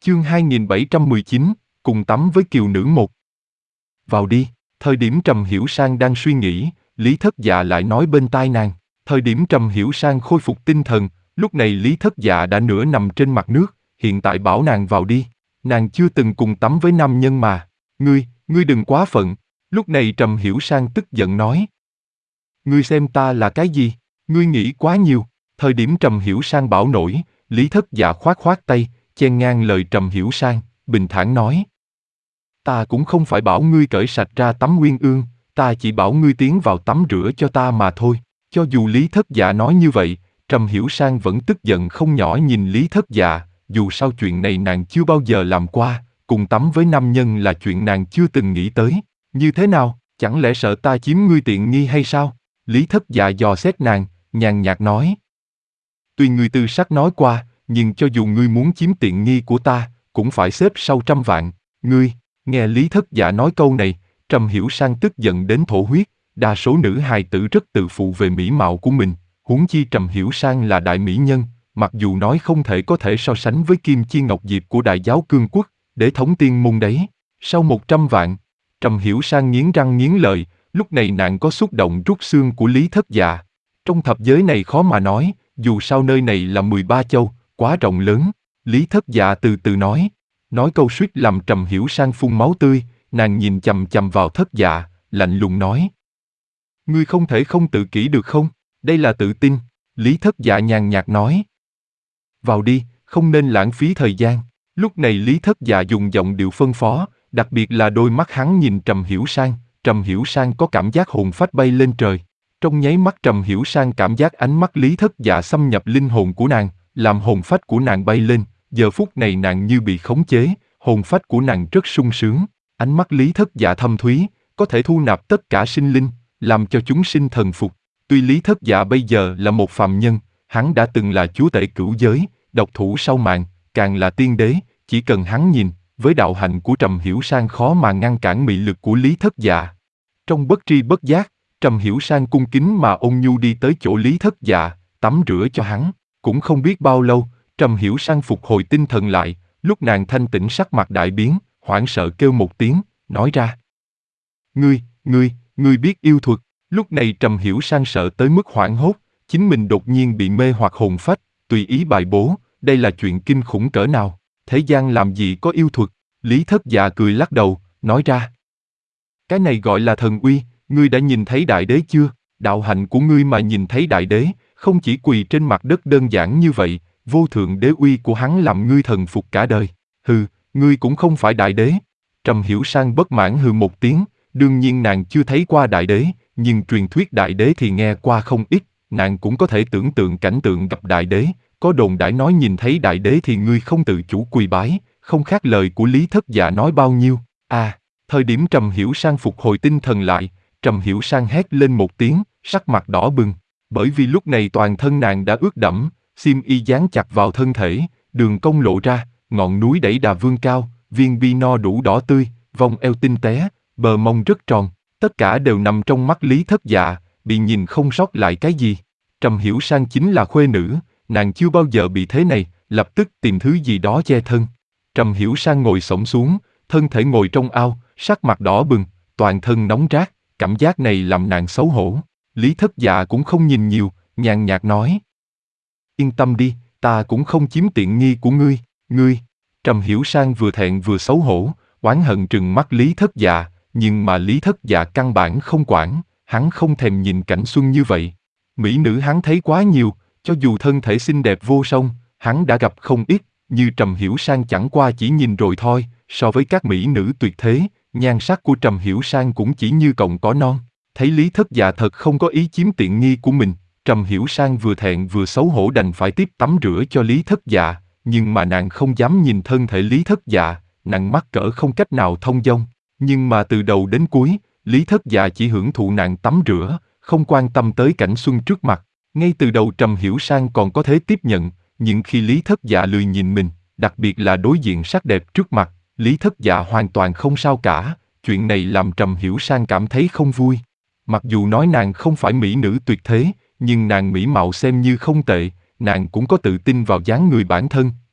Chương 2719, cùng tắm với kiều nữ một. Vào đi, thời điểm Trầm Hiểu Sang đang suy nghĩ, Lý Thất Dạ lại nói bên tai nàng. Thời điểm Trầm Hiểu Sang khôi phục tinh thần, lúc này Lý Thất Dạ đã nửa nằm trên mặt nước, hiện tại bảo nàng vào đi. Nàng chưa từng cùng tắm với nam nhân mà. Ngươi đừng quá phận. Lúc này Trầm Hiểu Sang tức giận nói. Ngươi xem ta là cái gì? Ngươi nghĩ quá nhiều. Thời điểm Trầm Hiểu Sang bảo nổi, Lý Thất Dạ khoát khoát tay, chen ngang lời Trầm Hiểu Sang, bình thản nói. Ta cũng không phải bảo ngươi cởi sạch ra tắm nguyên ương, ta chỉ bảo ngươi tiến vào tắm rửa cho ta mà thôi. Cho dù Lý Thất Dạ nói như vậy, Trầm Hiểu Sang vẫn tức giận không nhỏ nhìn Lý Thất Dạ, dù sao chuyện này nàng chưa bao giờ làm qua, cùng tắm với nam nhân là chuyện nàng chưa từng nghĩ tới. Như thế nào, chẳng lẽ sợ ta chiếm ngươi tiện nghi hay sao? Lý Thất Dạ dò xét nàng, nhàn nhạt nói. Tuy ngươi tư sắc nói qua, nhưng cho dù ngươi muốn chiếm tiện nghi của ta, cũng phải xếp sau 100 vạn. Ngươi, nghe Lý Thất Dạ nói câu này, Trầm Hiểu Sang tức giận đến thổ huyết. Đa số nữ hài tử rất tự phụ về mỹ mạo của mình, huống chi Trầm Hiểu Sang là đại mỹ nhân, mặc dù nói không thể có thể so sánh với Kim Chi Ngọc Diệp của Đại Giáo Cương Quốc, để thống tiên môn đấy. Sau 100 vạn, Trầm Hiểu Sang nghiến răng nghiến lợi, lúc này nàng có xúc động rút xương của Lý Thất Dạ. Trong thập giới này khó mà nói, dù sao nơi này là 13 châu, quá rộng lớn. Lý Thất Dạ từ từ nói câu suýt làm Trầm Hiểu Sang phun máu tươi, nàng nhìn chằm chằm vào Thất Dạ, lạnh lùng nói. Ngươi không thể không tự kỷ được không? Đây là tự tin. Lý Thất Dạ nhàn nhạt nói. Vào đi, không nên lãng phí thời gian. Lúc này Lý Thất Dạ dùng giọng điệu phân phó, đặc biệt là đôi mắt hắn nhìn Trầm Hiểu Sang. Trầm Hiểu Sang có cảm giác hồn phách bay lên trời. Trong nháy mắt Trầm Hiểu Sang cảm giác ánh mắt Lý Thất Dạ xâm nhập linh hồn của nàng, làm hồn phách của nàng bay lên. Giờ phút này nàng như bị khống chế, hồn phách của nàng rất sung sướng. Ánh mắt Lý Thất Dạ thâm thúy, có thể thu nạp tất cả sinh linh, làm cho chúng sinh thần phục. Tuy Lý Thất Dạ bây giờ là một phàm nhân, hắn đã từng là chúa tể cửu giới, độc thủ sau màn, càng là tiên đế, chỉ cần hắn nhìn, với đạo hạnh của Trầm Hiểu Sang khó mà ngăn cản mị lực của Lý Thất Dạ. Trong bất tri bất giác, Trầm Hiểu Sang cung kính mà ôn nhu đi tới chỗ Lý Thất Dạ, tắm rửa cho hắn. Cũng không biết bao lâu, Trầm Hiểu Sang phục hồi tinh thần lại, lúc nàng thanh tĩnh sắc mặt đại biến, hoảng sợ kêu một tiếng, nói ra. Ngươi biết yêu thuật. Lúc này Trầm Hiểu Sang sợ tới mức hoảng hốt, chính mình đột nhiên bị mê hoặc hồn phách, tùy ý bài bố, đây là chuyện kinh khủng cỡ nào, thế gian làm gì có yêu thuật. Lý Thất Dạ cười lắc đầu, nói ra. Cái này gọi là thần uy, ngươi đã nhìn thấy đại đế chưa? Đạo hạnh của ngươi mà nhìn thấy đại đế, không chỉ quỳ trên mặt đất đơn giản như vậy, vô thượng đế uy của hắn làm ngươi thần phục cả đời. Hừ, ngươi cũng không phải đại đế. Trầm Hiểu Sang bất mãn hừ một tiếng, đương nhiên nàng chưa thấy qua đại đế, nhưng truyền thuyết đại đế thì nghe qua không ít, nàng cũng có thể tưởng tượng cảnh tượng gặp đại đế, có đồn đãi nói nhìn thấy đại đế thì ngươi không tự chủ quỳ bái, không khác lời của Lý Thất Dạ nói bao nhiêu. Thời điểm Trầm Hiểu Sang phục hồi tinh thần lại, Trầm Hiểu Sang hét lên một tiếng, sắc mặt đỏ bừng, bởi vì lúc này toàn thân nàng đã ướt đẫm, xiêm y dán chặt vào thân thể, đường cong lộ ra, ngọn núi đẩy đà vương cao, viên bi no đủ đỏ tươi, vòng eo tinh tế, bờ mông rất tròn, tất cả đều nằm trong mắt Lý Thất Dạ, bị nhìn không sót lại cái gì. Trầm Hiểu Sang chính là khuê nữ, nàng chưa bao giờ bị thế này, lập tức tìm thứ gì đó che thân. Trầm Hiểu Sang ngồi xổm xuống, thân thể ngồi trong ao, sắc mặt đỏ bừng, toàn thân nóng rát, cảm giác này làm nàng xấu hổ. Lý Thất Dạ cũng không nhìn nhiều, nhàn nhạt nói. Yên tâm đi, ta cũng không chiếm tiện nghi của ngươi. Trầm Hiểu Sang vừa thẹn vừa xấu hổ, oán hận trừng mắt Lý Thất Dạ, nhưng mà Lý Thất Dạ căn bản không quản, hắn không thèm nhìn cảnh xuân như vậy. Mỹ nữ hắn thấy quá nhiều, cho dù thân thể xinh đẹp vô song, hắn đã gặp không ít, như Trầm Hiểu Sang chẳng qua chỉ nhìn rồi thôi, so với các mỹ nữ tuyệt thế, nhan sắc của Trầm Hiểu Sang cũng chỉ như cọng cỏ non. Thấy Lý Thất Dạ thật không có ý chiếm tiện nghi của mình, Trầm Hiểu Sang vừa thẹn vừa xấu hổ đành phải tiếp tắm rửa cho Lý Thất Dạ, nhưng mà nàng không dám nhìn thân thể Lý Thất Dạ, nàng mắc cỡ không cách nào thông dong. Nhưng mà từ đầu đến cuối, Lý Thất Dạ chỉ hưởng thụ nàng tắm rửa, không quan tâm tới cảnh xuân trước mặt. Ngay từ đầu Trầm Hiểu Sang còn có thể tiếp nhận, nhưng khi Lý Thất Dạ lười nhìn mình, đặc biệt là đối diện sắc đẹp trước mặt, Lý Thất Dạ hoàn toàn không sao cả. Chuyện này làm Trầm Hiểu Sang cảm thấy không vui. Mặc dù nói nàng không phải mỹ nữ tuyệt thế, nhưng nàng mỹ mạo xem như không tệ, nàng cũng có tự tin vào dáng người bản thân,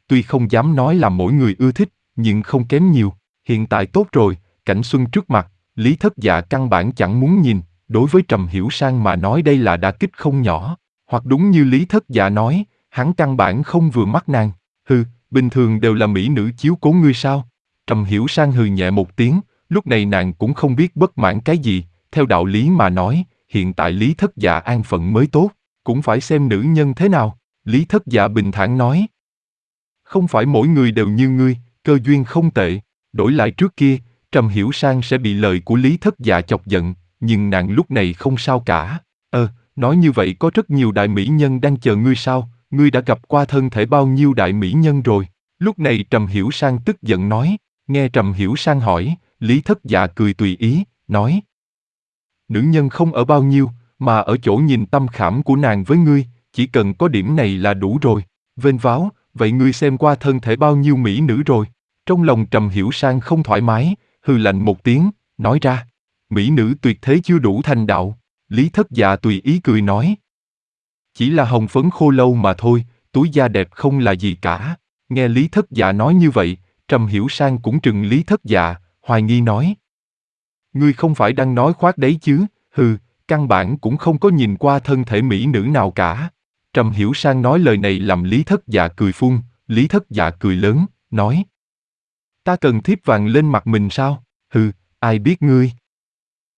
tuy không dám nói là mỗi người ưa thích, nhưng không kém nhiều. Hiện tại tốt rồi, cảnh xuân trước mặt, Lý Thất Dạ căn bản chẳng muốn nhìn, đối với Trầm Hiểu Sang mà nói đây là đả kích không nhỏ. Hoặc đúng như Lý Thất Dạ nói, hắn căn bản không vừa mắt nàng. Hừ, bình thường đều là mỹ nữ chiếu cố ngươi sao? Trầm Hiểu Sang hừ nhẹ một tiếng, lúc này nàng cũng không biết bất mãn cái gì, theo đạo lý mà nói, hiện tại Lý Thất Dạ an phận mới tốt, cũng phải xem nữ nhân thế nào. Lý Thất Dạ bình thản nói. Không phải mỗi người đều như ngươi, cơ duyên không tệ, đổi lại trước kia, Trầm Hiểu Sang sẽ bị lời của Lý Thất Dạ chọc giận, nhưng nàng lúc này không sao cả. Nói như vậy có rất nhiều đại mỹ nhân đang chờ ngươi sao, ngươi đã gặp qua thân thể bao nhiêu đại mỹ nhân rồi? Lúc này Trầm Hiểu Sang tức giận nói, nghe Trầm Hiểu Sang hỏi, Lý Thất Dạ cười tùy ý, nói. Nữ nhân không ở bao nhiêu, mà ở chỗ nhìn tâm khảm của nàng với ngươi, chỉ cần có điểm này là đủ rồi. Vênh váo, vậy ngươi xem qua thân thể bao nhiêu mỹ nữ rồi? Trong lòng Trầm Hiểu Sang không thoải mái, hừ lạnh một tiếng, nói ra. Mỹ nữ tuyệt thế chưa đủ thành đạo. Lý Thất Dạ tùy ý cười nói. Chỉ là hồng phấn khô lâu mà thôi, túi da đẹp không là gì cả. Nghe Lý Thất Dạ nói như vậy, Trầm Hiểu Sang cũng trừng Lý Thất Dạ, hoài nghi nói. Ngươi không phải đang nói khoác đấy chứ, hừ, căn bản cũng không có nhìn qua thân thể mỹ nữ nào cả. Trầm Hiểu Sang nói lời này làm Lý Thất Dạ cười phun, Lý Thất Dạ cười lớn, nói. Ta cần thiếp vàng lên mặt mình sao? Hừ, ai biết ngươi.